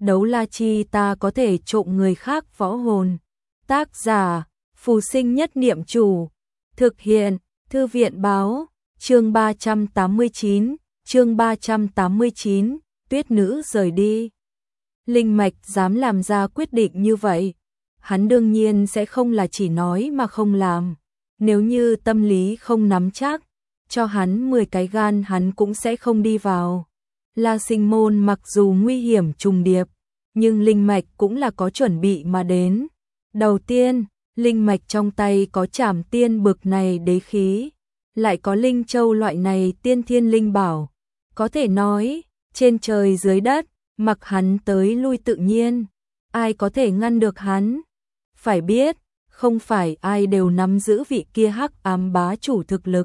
Đấu la chi ta có thể trộm người khác võ hồn. Tác giả, Phù Sinh Nhất Niệm Chủ. Thực hiện, Thư viện Báo. Chương 389, chương 389, Tuyết Nữ rời đi. Linh Mạch dám làm ra quyết định như vậy, hắn đương nhiên sẽ không là chỉ nói mà không làm. Nếu như tâm lý không nắm chắc, cho hắn 10 cái gan hắn cũng sẽ không đi vào. La Sinh Môn mặc dù nguy hiểm trùng điệp, nhưng Linh Mạch cũng là có chuẩn bị mà đến. Đầu tiên, Linh Mạch trong tay có Trảm Tiên bực này đế khí, lại có Linh Châu loại này tiên thiên linh bảo. Có thể nói, trên trời dưới đất, mặc hắn tới lui tự nhiên, ai có thể ngăn được hắn. Phải biết, không phải ai đều nắm giữ vị kia hắc ám bá chủ thực lực.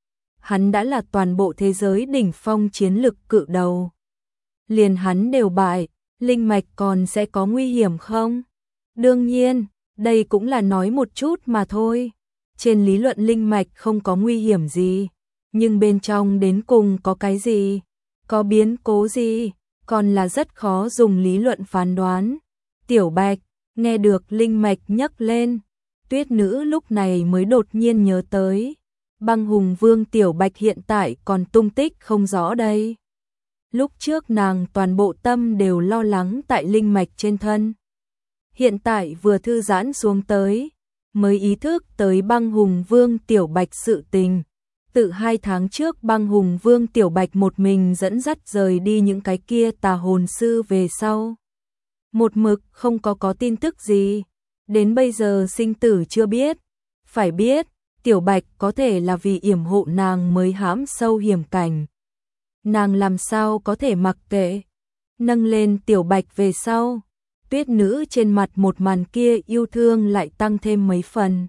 Hắn đã là toàn bộ thế giới đỉnh phong chiến lực cự đầu. Liền hắn đều bại, Linh Mạch còn sẽ có nguy hiểm không? Đương nhiên, đây cũng là nói một chút mà thôi. Trên lý luận Linh Mạch không có nguy hiểm gì, nhưng bên trong đến cùng có cái gì? Có biến cố gì? Còn là rất khó dùng lý luận phán đoán. Tiểu Bạch, nghe được Linh Mạch nhắc lên, Tuyết Nữ lúc này mới đột nhiên nhớ tới. Băng Hùng Vương Tiểu Bạch hiện tại còn tung tích không rõ đây. Lúc trước nàng toàn bộ tâm đều lo lắng tại Linh Mạch trên thân. Hiện tại vừa thư giãn xuống tới, mới ý thức tới Băng Hùng Vương Tiểu Bạch sự tình. Tự 2 tháng trước Băng Hùng Vương Tiểu Bạch một mình dẫn dắt rời đi những cái kia tà hồn sư về sau. Một mực không có tin tức gì, đến bây giờ sinh tử chưa biết. Phải biết, Tiểu Bạch có thể là vì yểm hộ nàng mới hãm sâu hiểm cảnh. Nàng làm sao có thể mặc kệ. Nâng lên Tiểu Bạch về sau, Tuyết Nữ trên mặt một màn kia yêu thương lại tăng thêm mấy phần.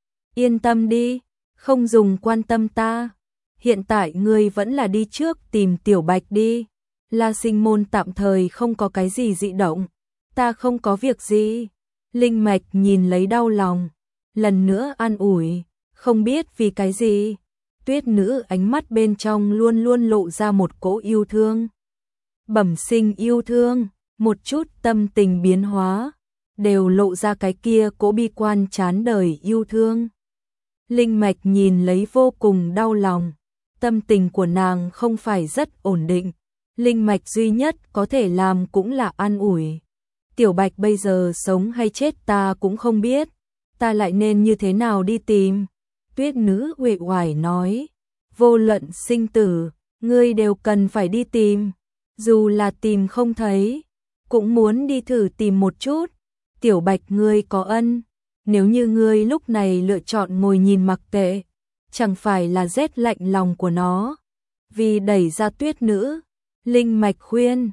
Yên tâm đi, không dùng quan tâm ta. Hiện tại ngươi vẫn là đi trước tìm Tiểu Bạch đi. La Sinh Môn tạm thời không có cái gì dị động. Ta không có việc gì. Linh Mạch nhìn lấy đau lòng, lần nữa an ủi. Không biết vì cái gì, Tuyết Nữ ánh mắt bên trong luôn luôn lộ ra một cỗ yêu thương. Bẩm sinh yêu thương, một chút tâm tình biến hóa, đều lộ ra cái kia cỗ bi quan chán đời yêu thương. Linh Mạch nhìn lấy vô cùng đau lòng, tâm tình của nàng không phải rất ổn định. Linh Mạch duy nhất có thể làm cũng là an ủi. Tiểu Bạch bây giờ sống hay chết ta cũng không biết, ta lại nên như thế nào đi tìm. Tuyết Nữ uể oải nói, vô luận sinh tử, ngươi đều cần phải đi tìm, dù là tìm không thấy, cũng muốn đi thử tìm một chút. Tiểu Bạch ngươi có ân, nếu như ngươi lúc này lựa chọn ngồi nhìn mặc kệ, chẳng phải là rét lạnh lòng của nó. Vì đẩy ra Tuyết Nữ, Linh Mạch khuyên,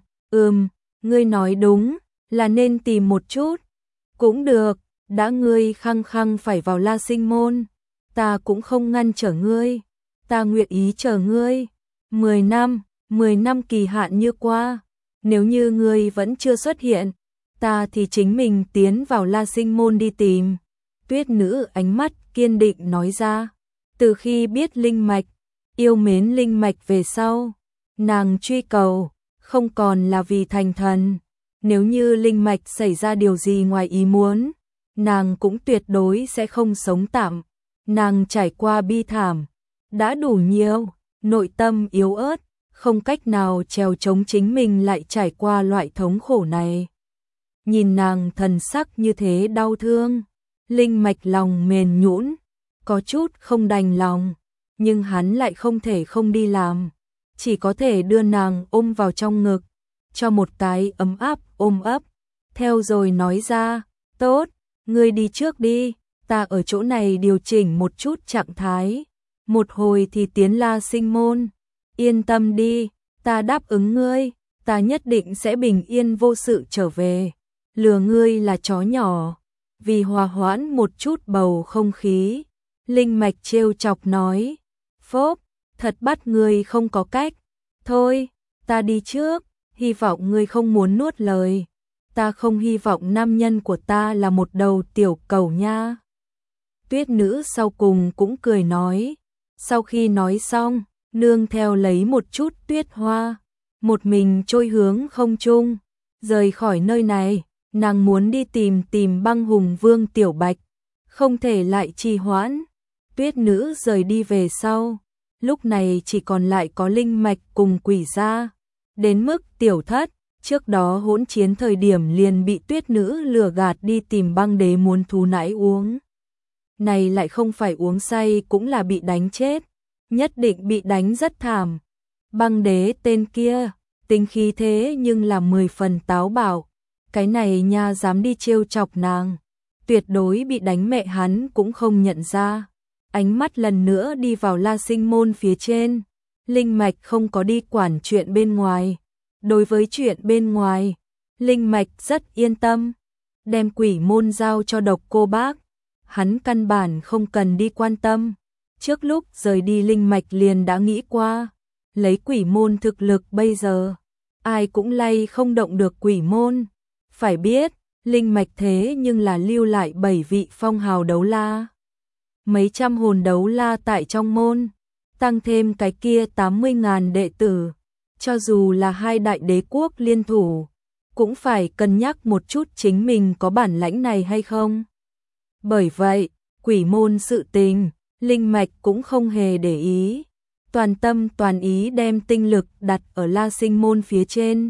ngươi nói đúng, là nên tìm một chút. Cũng được, đã ngươi khăng khăng phải vào La Sinh Môn, ta cũng không ngăn trở ngươi, ta nguyện ý chờ ngươi. 10 năm kỳ hạn như qua, nếu như ngươi vẫn chưa xuất hiện, ta thì chính mình tiến vào La Sinh Môn đi tìm. Tuyết Nữ ánh mắt kiên định nói ra, từ khi biết Linh Mạch, yêu mến Linh Mạch về sau, nàng truy cầu, không còn là vì thành thần. Nếu như Linh Mạch xảy ra điều gì ngoài ý muốn, nàng cũng tuyệt đối sẽ không sống tạm. Nàng trải qua bi thảm, đã đủ nhiều, nội tâm yếu ớt, không cách nào trèo chống chính mình lại trải qua loại thống khổ này. Nhìn nàng thần sắc như thế đau thương, Linh Mạch lòng mềm nhũn, có chút không đành lòng, nhưng hắn lại không thể không đi làm, chỉ có thể đưa nàng ôm vào trong ngực, cho một cái ấm áp ôm ấp, theo rồi nói ra, tốt, ngươi đi trước đi. Ta ở chỗ này điều chỉnh một chút trạng thái, một hồi thì tiến La Sinh Môn. Yên tâm đi, ta đáp ứng ngươi, ta nhất định sẽ bình yên vô sự trở về. Lừa ngươi là chó nhỏ. Vì hòa hoãn một chút bầu không khí, Linh Mạch trêu chọc nói, phốp, thật bắt ngươi không có cách. Thôi, ta đi trước, hy vọng ngươi không muốn nuốt lời. Ta không hy vọng nam nhân của ta là một đầu tiểu cẩu nha. Tuyết Nữ sau cùng cũng cười nói. Sau khi nói xong, nương theo lấy một chút tuyết hoa, một mình trôi hướng không trung, Rời khỏi nơi này, nàng muốn đi tìm Băng Hùng Vương Tiểu Bạch, không thể lại trì hoãn. Tuyết nữ rời đi về sau, lúc này chỉ còn lại có Linh Mạch cùng Quỷ Gia. Đến mức Tiểu Thất, trước đó hỗn chiến thời điểm liền bị Tuyết nữ lừa gạt đi tìm Băng Đế muốn thú nãi uống. Này lại không phải uống say cũng là bị đánh chết, nhất định bị đánh rất thảm. Băng Đế tên kia, tính khí thế nhưng là 10 phần táo bạo, cái này nha dám đi trêu chọc nàng, tuyệt đối bị đánh mẹ hắn cũng không nhận ra. Ánh mắt lần nữa đi vào La Sinh môn phía trên, Linh Mạch không có đi quản chuyện bên ngoài. Đối với chuyện bên ngoài, Linh Mạch rất yên tâm, đem quỷ môn giao cho Độc Cô Bác, hắn căn bản không cần đi quan tâm. Trước lúc rời đi Linh Mạch liền đã nghĩ qua, lấy quỷ môn thực lực bây giờ, ai cũng lay không động được quỷ môn. Phải biết, Linh Mạch thế nhưng là lưu lại 7 vị phong hào đấu la, mấy trăm hồn đấu la tại trong môn, tăng thêm cái kia 80.000 đệ tử, cho dù là hai đại đế quốc liên thủ, cũng phải cân nhắc một chút chính mình có bản lãnh này hay không. Bởi vậy, quỷ môn sự tình, Linh Mạch cũng không hề để ý, toàn tâm toàn ý đem tinh lực đặt ở La Sinh môn phía trên.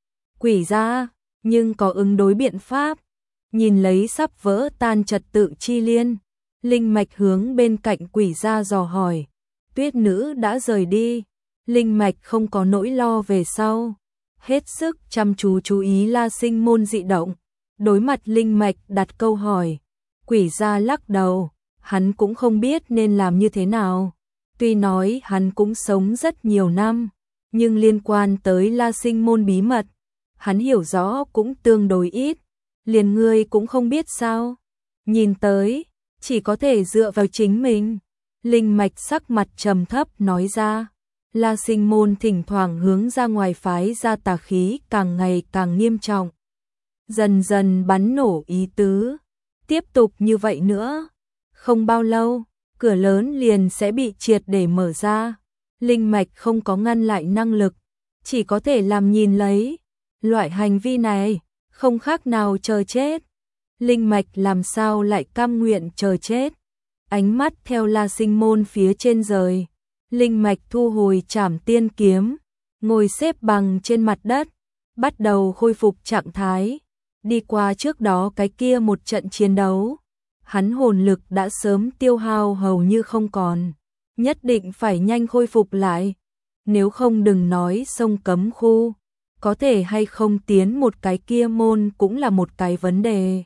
Quỷ Gia, nhưng có ứng đối biện pháp. Nhìn lấy sắp vỡ tan trật tự chi liên, Linh Mạch hướng bên cạnh Quỷ Gia dò hỏi. Tuyết nữ đã rời đi, Linh Mạch không có nỗi lo về sau, hết sức chăm chú ý La Sinh môn dị động. Đối mặt Linh Mạch đặt câu hỏi, Quỷ Gia lắc đầu, hắn cũng không biết nên làm như thế nào. Tuy nói hắn cũng sống rất nhiều năm, nhưng liên quan tới La Sinh môn bí mật, hắn hiểu rõ cũng tương đối ít, liền ngươi cũng không biết sao. Nhìn tới, chỉ có thể dựa vào chính mình. Linh Mạch sắc mặt trầm thấp nói ra. La Sinh môn thỉnh thoảng hướng ra ngoài phái ra tà khí càng ngày càng nghiêm trọng, dần dần bắn nổ ý tứ. Tiếp tục như vậy nữa, không bao lâu, cửa lớn liền sẽ bị triệt để mở ra. Linh Mạch không có ngăn lại năng lực, chỉ có thể làm nhìn lấy. Loại hành vi này, không khác nào chờ chết. Linh Mạch làm sao lại cam nguyện chờ chết. Ánh mắt theo La Sinh môn phía trên rời, Linh Mạch thu hồi Trảm Tiên kiếm, ngồi xếp bằng trên mặt đất, bắt đầu khôi phục trạng thái. Đi qua trước đó cái kia một trận chiến đấu, hắn hồn lực đã sớm tiêu hao hầu như không còn, nhất định phải nhanh khôi phục lại. Nếu không đừng nói sông cấm khu, có thể hay không tiến một cái kia môn cũng là một cái vấn đề.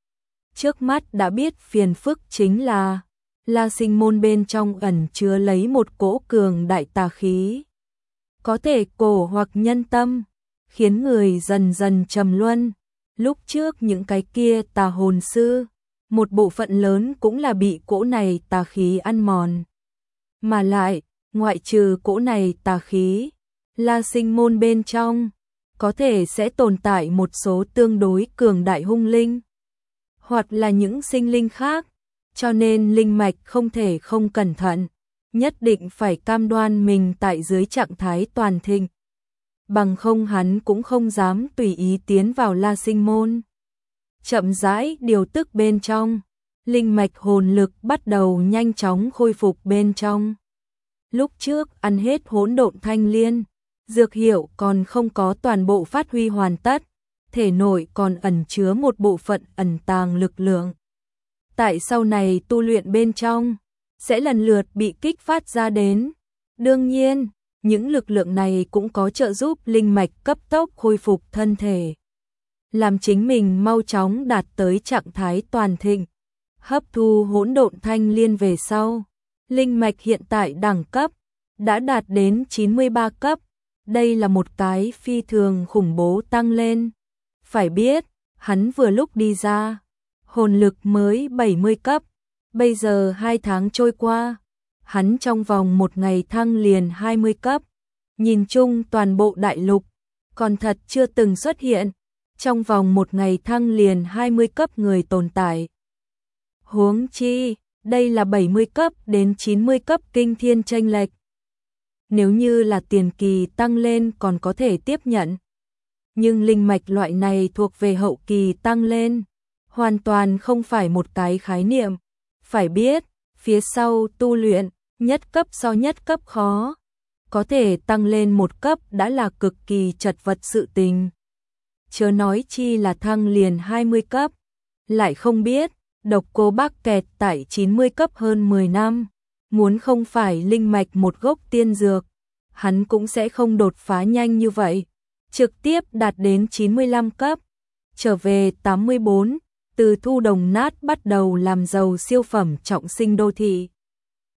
Trước mắt đã biết phiền phức chính là La Sinh môn bên trong ẩn chứa lấy một cỗ cường đại tà khí, có thể cổ hoặc nhân tâm, khiến người dần dần trầm luân. Lúc trước những cái kia tà hồn sư, một bộ phận lớn cũng là bị cỗ này tà khí ăn mòn. Mà lại, ngoại trừ cỗ này tà khí, La Sinh môn bên trong có thể sẽ tồn tại một số tương đối cường đại hung linh, hoặc là những sinh linh khác, cho nên Linh Mạch không thể không cẩn thận, nhất định phải cam đoan mình tại dưới trạng thái toàn thịnh. Bằng không hắn cũng không dám tùy ý tiến vào La Sinh môn. Chậm rãi điều tức bên trong, Linh Mạch hồn lực bắt đầu nhanh chóng khôi phục bên trong. Lúc trước ăn hết hỗn độn thanh liên, dược hiệu còn không có toàn bộ phát huy hoàn tất, thể nội còn ẩn chứa một bộ phận ẩn tàng lực lượng. Tại sau này tu luyện bên trong, sẽ lần lượt bị kích phát ra đến. Đương nhiên, những lực lượng này cũng có trợ giúp Linh Mạch cấp tốc khôi phục thân thể, làm chính mình mau chóng đạt tới trạng thái toàn thịnh. Hấp thu hỗn độn thanh liên về sau, Linh Mạch hiện tại đẳng cấp đã đạt đến 93 cấp. Đây là một cái phi thường khủng bố tăng lên. Phải biết, hắn vừa lúc đi ra, hồn lực mới 70 cấp. Bây giờ 2 tháng trôi qua, hắn trong vòng 1 ngày thăng liền 20 cấp. Nhìn chung toàn bộ đại lục, còn thật chưa từng xuất hiện trong vòng 1 ngày thăng liền 20 cấp người tồn tại. Huống chi, đây là 70 cấp đến 90 cấp kinh thiên chênh lệch. Nếu như là tiền kỳ tăng lên còn có thể tiếp nhận, nhưng linh mạch loại này thuộc về hậu kỳ tăng lên, hoàn toàn không phải một cái khái niệm. Phải biết, phía sau tu luyện, nhất cấp so nhất cấp khó. Có thể tăng lên một cấp đã là cực kỳ chật vật sự tình. Chớ nói chi là thăng liền 20 cấp. Lại không biết, Độc Cô Bác kẹt tại 90 cấp hơn 10 năm. Muốn không phải linh mạch một gốc tiên dược, hắn cũng sẽ không đột phá nhanh như vậy. Trực tiếp đạt đến 95 cấp. Trở về 84, từ thu đồng nát bắt đầu làm giàu siêu phẩm trọng sinh đô thị.